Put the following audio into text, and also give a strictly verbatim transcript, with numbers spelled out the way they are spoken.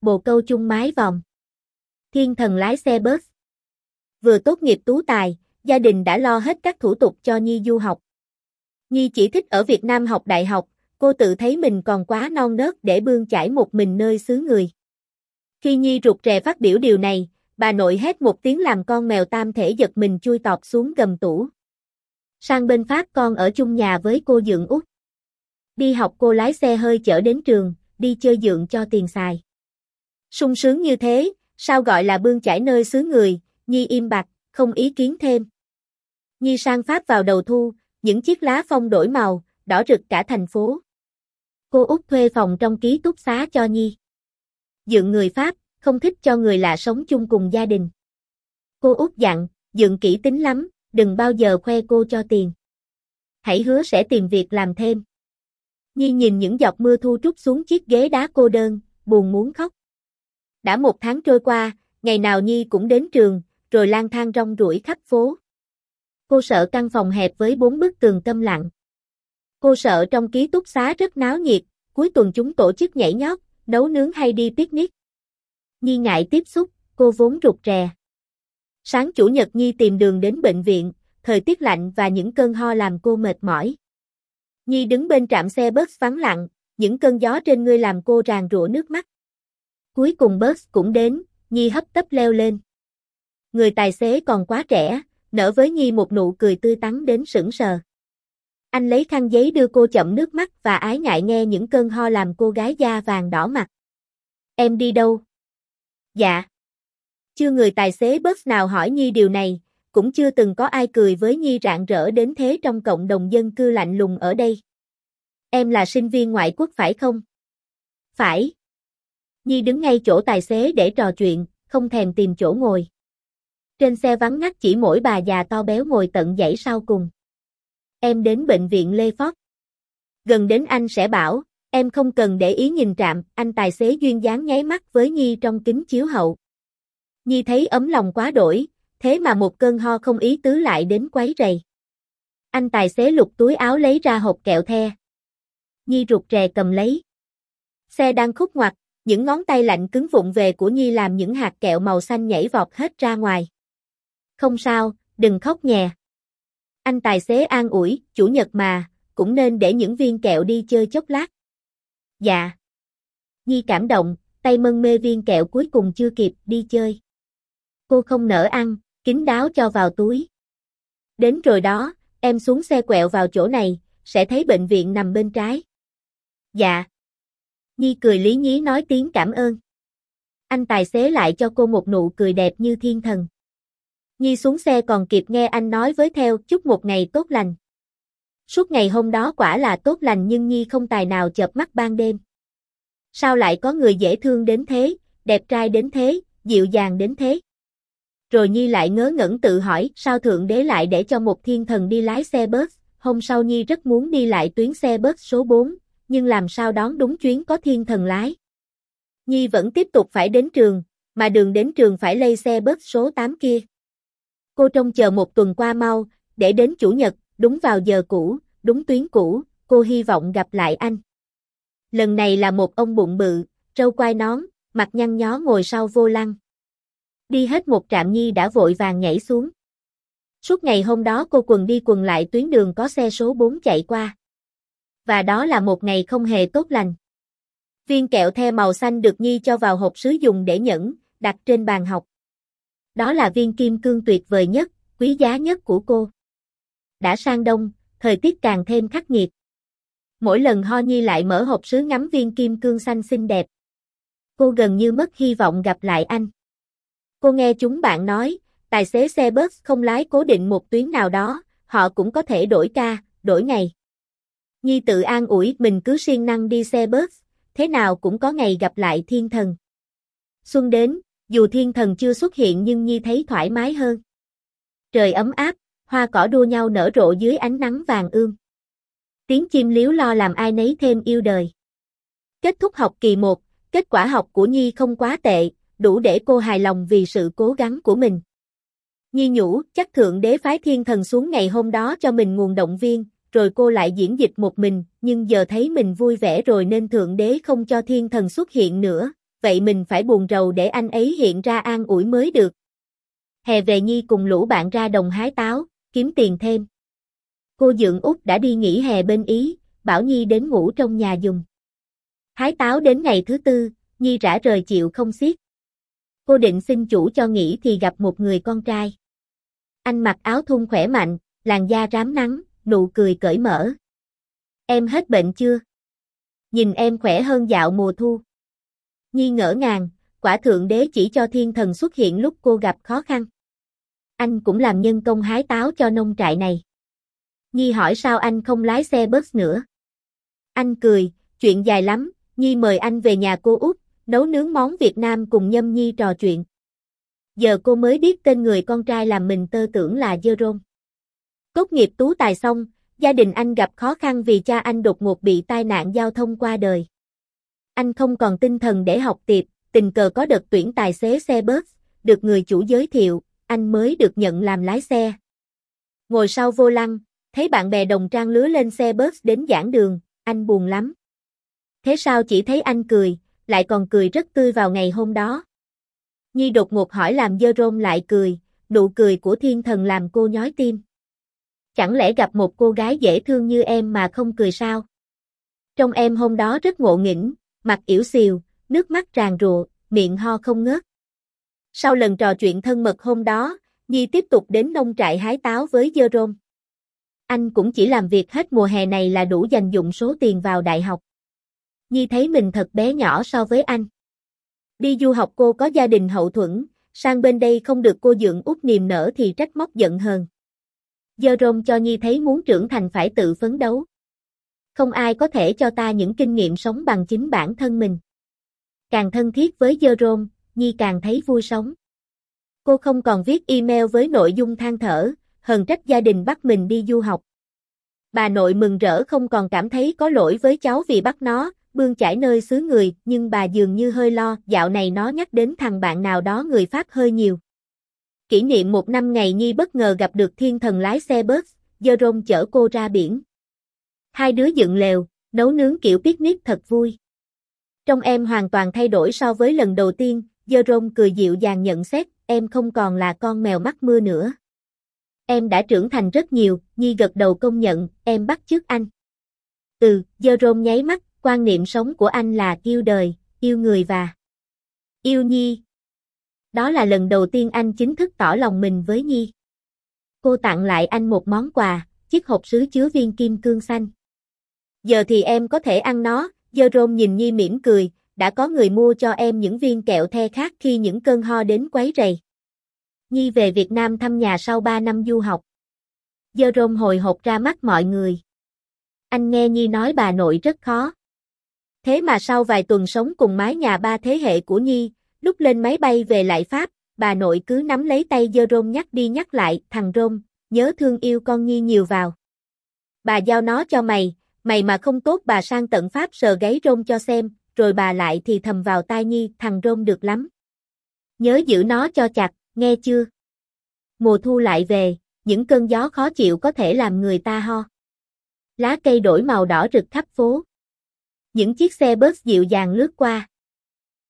bồ câu chung mái vòm. Thiên thần lái xe bus. Vừa tốt nghiệp tú tài, gia đình đã lo hết các thủ tục cho Nhi du học. Nhi chỉ thích ở Việt Nam học đại học, cô tự thấy mình còn quá non nớt để bươn chải một mình nơi xứ người. Khi Nhi rụt rè phát biểu điều này, bà nội hét một tiếng làm con mèo tam thể giật mình chui tọt xuống gầm tủ. Sang bên Pháp con ở chung nhà với cô dượng út. Đi học cô lái xe hơi chở đến trường, đi chơi dượng cho tiền xài. Sung sướng như thế, sao gọi là bươn chải nơi xứ người, Nhi im bặt, không ý kiến thêm. Nhi sang Pháp vào đầu thu, những chiếc lá phong đổi màu, đỏ rực cả thành phố. Cô út thuê phòng trong ký túc xá cho Nhi. Dượng người Pháp, không thích cho người lạ sống chung cùng gia đình. Cô út dặn, dượng kỹ tính lắm, đừng bao giờ khoe cô cho tiền. Hãy hứa sẽ tìm việc làm thêm. Nhi nhìn những giọt mưa thu trút xuống chiếc ghế đá cô đơn, buồn muốn khóc. Đã một tháng trôi qua, ngày nào Nhi cũng đến trường, rồi lang thang rong ruổi khắp phố. Cô sợ căn phòng hẹp với bốn bức tường câm lặng. Cô sợ trong ký túc xá rất náo nhiệt, cuối tuần chúng tổ chức nhảy nhót, nấu nướng hay đi picnic. Nhi ngại tiếp xúc, cô vốn rụt rè. Sáng chủ nhật Nhi tìm đường đến bệnh viện, thời tiết lạnh và những cơn ho làm cô mệt mỏi. Nhi đứng bên trạm xe bus vắng lặng, những cơn gió trên người làm cô ràn rụa nước mắt. Cuối cùng bus cũng đến, Nhi hấp tấp leo lên. Người tài xế còn quá trẻ, nở với Nhi một nụ cười tươi tắn đến sững sờ. Anh lấy khăn giấy đưa cô chậm nước mắt và ái ngại nghe những cơn ho làm cô gái da vàng đỏ mặt. Em đi đâu? Dạ. Chưa người tài xế bus nào hỏi Nhi điều này, cũng chưa từng có ai cười với Nhi rạng rỡ đến thế trong cộng đồng dân cư lạnh lùng ở đây. Em là sinh viên ngoại quốc phải không? Phải. Nhi đứng ngay chỗ tài xế để trò chuyện, không thèm tìm chỗ ngồi. Trên xe vắng ngắt chỉ mỗi bà già to béo ngồi tận dãy sau cùng. Em đến bệnh viện Lê Phót. Gần đến anh sẽ bảo, em không cần để ý nhìn trạm, anh tài xế duyên dáng nháy mắt với Nhi trong kính chiếu hậu. Nhi thấy ấm lòng quá đổi, thế mà một cơn ho không ý tứ lại đến quấy rầy. Anh tài xế lục túi áo lấy ra hộp kẹo the. Nhi rụt rè cầm lấy. Xe đang khúc ngoặt, những ngón tay lạnh cứng vụng về của Nhi làm những hạt kẹo màu xanh nhảy vọt hết ra ngoài. Không sao, đừng khóc nhè. Anh tài xế an ủi, chủ nhật mà, cũng nên để những viên kẹo đi chơi chốc lát. Dạ. Nhi cảm động, tay mân mê viên kẹo cuối cùng chưa kịp đi chơi. Cô không nỡ ăn, kín đáo cho vào túi. Đến rồi đó, em xuống xe quẹo vào chỗ này, sẽ thấy bệnh viện nằm bên trái. Dạ. Nhi cười lý nhí nói tiếng cảm ơn. Anh tài xế lại cho cô một nụ cười đẹp như thiên thần. Nhi xuống xe còn kịp nghe anh nói với theo chúc một ngày tốt lành. Suốt ngày hôm đó quả là tốt lành nhưng Nhi không tài nào chợp mắt ban đêm. Sao lại có người dễ thương đến thế, đẹp trai đến thế, dịu dàng đến thế? Rồi Nhi lại ngớ ngẩn tự hỏi sao Thượng Đế lại để cho một thiên thần đi lái xe bus. Hôm sau Nhi rất muốn đi lại tuyến xe bus số bốn, nhưng làm sao đón đúng chuyến có thiên thần lái. Nhi vẫn tiếp tục phải đến trường, mà đường đến trường phải lây xe bus số tám kia. Cô trông chờ một tuần qua mau, để đến chủ nhật, đúng vào giờ cũ, đúng tuyến cũ, cô hy vọng gặp lại anh. Lần này là một ông bụng bự, râu quai nón, mặt nhăn nhó ngồi sau vô lăng. Đi hết một trạm Nhi đã vội vàng nhảy xuống. Suốt ngày hôm đó cô quần đi quần lại tuyến đường có xe số bốn chạy qua. Và đó là một ngày không hề tốt lành. Viên kẹo the màu xanh được Nhi cho vào hộp sứ dùng để nhẫn, đặt trên bàn học. Đó là viên kim cương tuyệt vời nhất, quý giá nhất của cô. Đã sang đông, thời tiết càng thêm khắc nghiệt. Mỗi lần ho Nhi lại mở hộp sứ ngắm viên kim cương xanh xinh đẹp. Cô gần như mất hy vọng gặp lại anh. Cô nghe chúng bạn nói, tài xế xe bus không lái cố định một tuyến nào đó, họ cũng có thể đổi ca, đổi ngày. Nhi tự an ủi mình cứ siêng năng đi xe bus, thế nào cũng có ngày gặp lại thiên thần. Xuân đến, dù thiên thần chưa xuất hiện nhưng Nhi thấy thoải mái hơn. Trời ấm áp, hoa cỏ đua nhau nở rộ dưới ánh nắng vàng ươm. Tiếng chim líu lo làm ai nấy thêm yêu đời. Kết thúc học kỳ một, kết quả học của Nhi không quá tệ, đủ để cô hài lòng vì sự cố gắng của mình. Nhi nhủ, chắc Thượng Đế phái thiên thần xuống ngày hôm đó cho mình nguồn động viên, rồi cô lại diễn dịch một mình, nhưng giờ thấy mình vui vẻ rồi nên Thượng Đế không cho thiên thần xuất hiện nữa, vậy mình phải buồn rầu để anh ấy hiện ra an ủi mới được. Hè về Nhi cùng lũ bạn ra đồng hái táo, kiếm tiền thêm. Cô Dượng Út đã đi nghỉ hè bên Ý, bảo Nhi đến ngủ trong nhà giùm. Hái táo đến ngày thứ tư, Nhi rã rời chịu không xiết. Cô định xin chủ cho nghỉ thì gặp một người con trai. Anh mặc áo thun khỏe mạnh, làn da rám nắng, nụ cười cởi mở. Em hết bệnh chưa? Nhìn em khỏe hơn dạo mùa thu. Nhi ngỡ ngàng, quả thượng đế chỉ cho thiên thần xuất hiện lúc cô gặp khó khăn. Anh cũng làm nhân công hái táo cho nông trại này. Nhi hỏi sao anh không lái xe bus nữa. Anh cười, chuyện dài lắm, Nhi mời anh về nhà cô Út, nấu nướng món Việt Nam cùng Nhâm Nhi trò chuyện. Giờ cô mới biết tên người con trai làm mình tơ tưởng là Jerome. Tốt nghiệp tú tài xong, gia đình anh gặp khó khăn vì cha anh đột ngột bị tai nạn giao thông qua đời. Anh không còn tinh thần để học tiếp, tình cờ có đợt tuyển tài xế xe bus, được người chủ giới thiệu, anh mới được nhận làm lái xe. Ngồi sau vô lăng, thấy bạn bè đồng trang lứa lên xe bus đến giảng đường, anh buồn lắm. Thế sao chỉ thấy anh cười, lại còn cười rất tươi vào ngày hôm đó. Nhi đột ngột hỏi làm Jerome lại cười, nụ cười của thiên thần làm cô nhói tim. Chẳng lẽ gặp một cô gái dễ thương như em mà không cười sao? Trông em hôm đó rất ngộ nghĩnh, mặt yểu xìu, nước mắt tràn rụa, miệng ho không ngớt. Sau lần trò chuyện thân mật hôm đó, Nhi tiếp tục đến nông trại hái táo với Jerome. Anh cũng chỉ làm việc hết mùa hè này là đủ dành dụm số tiền vào đại học. Nhi thấy mình thật bé nhỏ so với anh. Đi du học cô có gia đình hậu thuẫn, sang bên đây không được cô Dượng Út niềm nở thì trách móc giận hờn. Jerome cho Nhi thấy muốn trưởng thành phải tự phấn đấu. Không ai có thể cho ta những kinh nghiệm sống bằng chính bản thân mình. Càng thân thiết với Jerome, Nhi càng thấy vui sống. Cô không còn viết email với nội dung than thở, hờn trách gia đình bắt mình đi du học. Bà nội mừng rỡ không còn cảm thấy có lỗi với cháu vì bắt nó, bươn chải nơi xứ người, nhưng bà dường như hơi lo, dạo này nó nhắc đến thằng bạn nào đó người Pháp hơi nhiều. Kỷ niệm một năm ngày Nhi bất ngờ gặp được thiên thần lái xe bus, Jerome chở cô ra biển. Hai đứa dựng lều, nấu nướng kiểu picnic thật vui. Trông em hoàn toàn thay đổi so với lần đầu tiên, Jerome cười dịu dàng nhận xét, em không còn là con mèo mắc mưa nữa. Em đã trưởng thành rất nhiều, Nhi gật đầu công nhận, em bắt chước anh. Ừ, Jerome nháy mắt, quan niệm sống của anh là yêu đời, yêu người và yêu Nhi. Đó là lần đầu tiên anh chính thức tỏ lòng mình với Nhi. Cô tặng lại anh một món quà, chiếc hộp sứ chứa viên kim cương xanh. Giờ thì em có thể ăn nó, Jerome nhìn Nhi mỉm cười, đã có người mua cho em những viên kẹo the khác khi những cơn ho đến quấy rầy. Nhi về Việt Nam thăm nhà sau ba năm du học. Jerome hồi hộp ra mắt mọi người. Anh nghe Nhi nói bà nội rất khó. Thế mà sau vài tuần sống cùng mái nhà ba thế hệ của Nhi, lúc lên máy bay về lại Pháp, bà nội cứ nắm lấy tay Jerome nhắc đi nhắc lại, thằng Rome, nhớ thương yêu con Nhi nhiều vào. Bà giao nó cho mày, mày mà không tốt bà sang tận Pháp sờ gáy Rome cho xem, rồi bà lại thì thầm vào tai Nhi, thằng Rome được lắm. Nhớ giữ nó cho chặt, nghe chưa? Mùa thu lại về, những cơn gió khó chịu có thể làm người ta ho. Lá cây đổi màu đỏ rực khắp phố. Những chiếc xe bus dịu dàng lướt qua.